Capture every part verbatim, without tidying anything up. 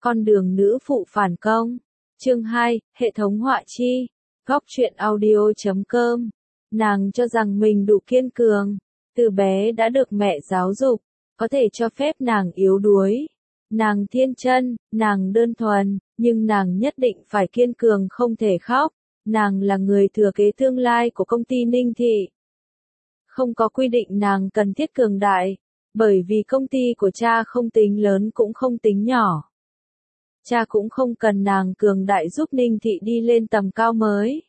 Con đường nữ phụ phản công. Chương hai, hệ thống họa chi. Góc truyện audio chấm com. Nàng cho rằng mình đủ kiên cường. Từ bé đã được mẹ giáo dục. Có thể cho phép nàng yếu đuối. Nàng thiên chân, nàng đơn thuần, nhưng nàng nhất định phải kiên cường không thể khóc. Nàng là người thừa kế tương lai của công ty Ninh Thị. Không có quy định nàng cần thiết cường đại, bởi vì công ty của cha không tính lớn cũng không tính nhỏ. Cha cũng không cần nàng cường đại giúp Ninh Thị đi lên tầm cao mới.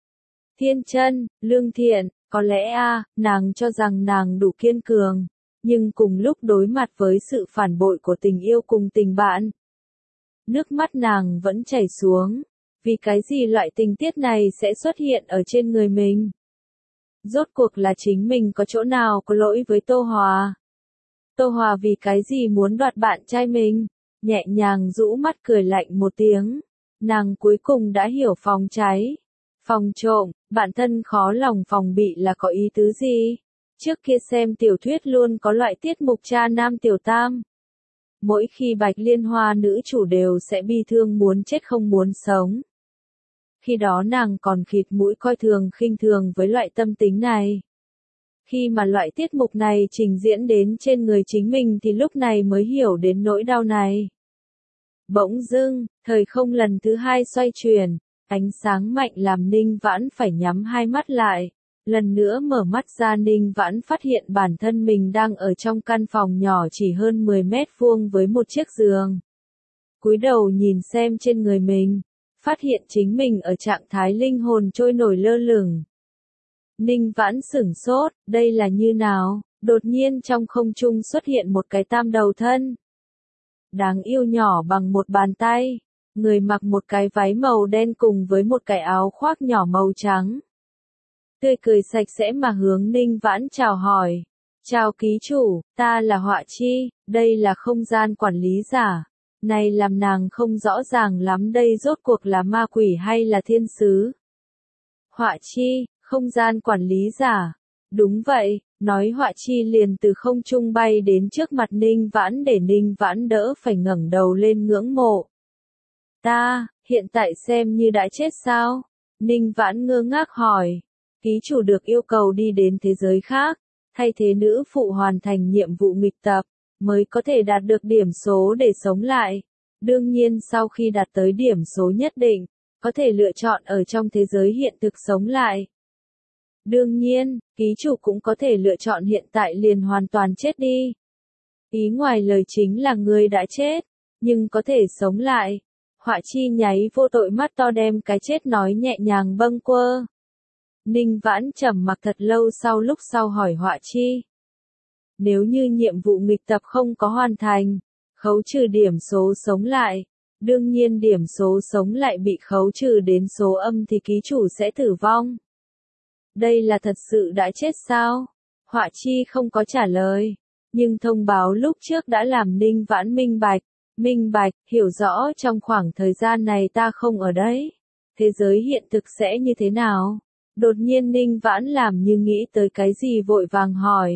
Thiên chân, lương thiện, có lẽ a, nàng cho rằng nàng đủ kiên cường, nhưng cùng lúc đối mặt với sự phản bội của tình yêu cùng tình bạn. Nước mắt nàng vẫn chảy xuống, vì cái gì loại tình tiết này sẽ xuất hiện ở trên người mình? Rốt cuộc là chính mình có chỗ nào có lỗi với Tô Hòa? Tô Hòa vì cái gì muốn đoạt bạn trai mình? Nhẹ nhàng rũ mắt cười lạnh một tiếng. Nàng cuối cùng đã hiểu phòng cháy, phòng trộm, bản thân khó lòng phòng bị là có ý tứ gì. Trước kia xem tiểu thuyết luôn có loại tiết mục cha nam tiểu tam. Mỗi khi Bạch Liên Hoa nữ chủ đều sẽ bi thương muốn chết không muốn sống. Khi đó nàng còn khịt mũi coi thường khinh thường với loại tâm tính này. Khi mà loại tiết mục này trình diễn đến trên người chính mình thì lúc này mới hiểu đến nỗi đau này. Bỗng dưng, thời không lần thứ hai xoay chuyển, ánh sáng mạnh làm Ninh Vãn phải nhắm hai mắt lại. Lần nữa mở mắt ra Ninh Vãn phát hiện bản thân mình đang ở trong căn phòng nhỏ chỉ hơn mười mét vuông với một chiếc giường. Cúi đầu nhìn xem trên người mình, phát hiện chính mình ở trạng thái linh hồn trôi nổi lơ lửng. Ninh Vãn sửng sốt, đây là như nào? Đột nhiên trong không trung xuất hiện một cái tam đầu thân. Đáng yêu nhỏ bằng một bàn tay, người mặc một cái váy màu đen cùng với một cái áo khoác nhỏ màu trắng. Tươi cười sạch sẽ mà hướng Ninh Vãn chào hỏi. Chào ký chủ, ta là Họa Chi, đây là không gian quản lý giả. Này làm nàng không rõ ràng lắm đây rốt cuộc là ma quỷ hay là thiên sứ. Họa Chi, không gian quản lý giả. Đúng vậy, nói Họa Chi liền từ không trung bay đến trước mặt Ninh Vãn để Ninh Vãn đỡ phải ngẩng đầu lên ngưỡng mộ. Ta, hiện tại xem như đã chết sao? Ninh Vãn ngơ ngác hỏi. Ký chủ được yêu cầu đi đến thế giới khác, thay thế nữ phụ hoàn thành nhiệm vụ nghịch tập, mới có thể đạt được điểm số để sống lại. Đương nhiên sau khi đạt tới điểm số nhất định, có thể lựa chọn ở trong thế giới hiện thực sống lại. Đương nhiên, ký chủ cũng có thể lựa chọn hiện tại liền hoàn toàn chết đi. Ý ngoài lời chính là người đã chết, nhưng có thể sống lại. Họa Chi nháy vô tội mắt to đem cái chết nói nhẹ nhàng bâng quơ. Ninh Vãn trầm mặc thật lâu sau lúc sau hỏi Họa Chi. Nếu như nhiệm vụ nghịch tập không có hoàn thành, khấu trừ điểm số sống lại, đương nhiên điểm số sống lại bị khấu trừ đến số âm thì ký chủ sẽ tử vong. Đây là thật sự đã chết sao? Họa Chi không có trả lời, nhưng thông báo lúc trước đã làm Ninh Vãn minh bạch, minh bạch, hiểu rõ trong khoảng thời gian này ta không ở đấy. Thế giới hiện thực sẽ như thế nào? Đột nhiên Ninh Vãn làm như nghĩ tới cái gì vội vàng hỏi.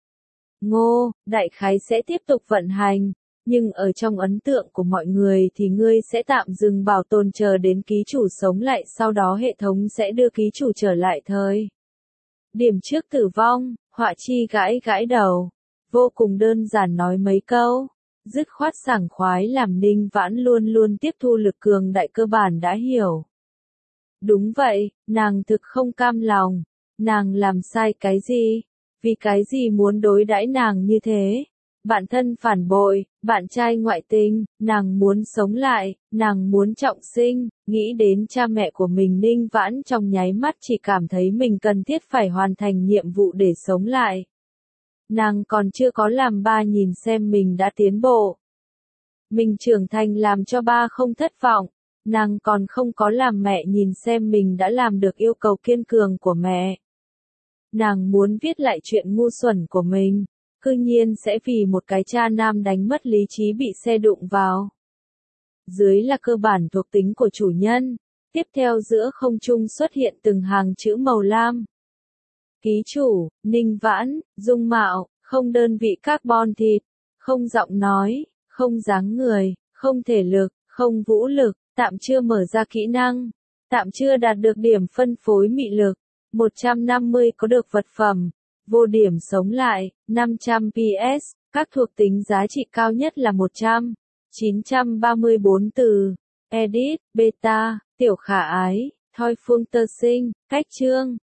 Ngô, đại khái sẽ tiếp tục vận hành, nhưng ở trong ấn tượng của mọi người thì ngươi sẽ tạm dừng bảo tồn chờ đến ký chủ sống lại, sau đó hệ thống sẽ đưa ký chủ trở lại thời điểm trước tử vong. Họa Chi gãi gãi đầu, vô cùng đơn giản nói mấy câu, dứt khoát sảng khoái làm Ninh Vãn luôn luôn tiếp thu lực cường đại cơ bản đã hiểu. Đúng vậy, nàng thực không cam lòng. Nàng làm sai cái gì? Vì cái gì muốn đối đãi nàng như thế? Bạn thân phản bội, bạn trai ngoại tình, nàng muốn sống lại, nàng muốn trọng sinh, nghĩ đến cha mẹ của mình Ninh Vãn trong nháy mắt chỉ cảm thấy mình cần thiết phải hoàn thành nhiệm vụ để sống lại. Nàng còn chưa có làm ba nhìn xem mình đã tiến bộ. Mình trưởng thành làm cho ba không thất vọng. Nàng còn không có làm mẹ nhìn xem mình đã làm được yêu cầu kiên cường của mẹ. Nàng muốn viết lại chuyện ngu xuẩn của mình, cư nhiên sẽ vì một cái cha nam đánh mất lý trí bị xe đụng vào. Dưới là cơ bản thuộc tính của chủ nhân, tiếp theo giữa không trung xuất hiện từng hàng chữ màu lam. Ký chủ, Ninh Vãn, dung mạo, không đơn vị carbon thịt, không giọng nói, không dáng người, không thể lực, không vũ lực, tạm chưa mở ra kỹ năng, tạm chưa đạt được điểm phân phối mị lực, một trăm năm mươi có được vật phẩm, vô điểm sống lại, năm trăm P S, các thuộc tính giá trị cao nhất là một trăm, chín trăm ba mươi bốn từ, edit, beta, tiểu khả ái, thoi phương tơ sinh, cách chương.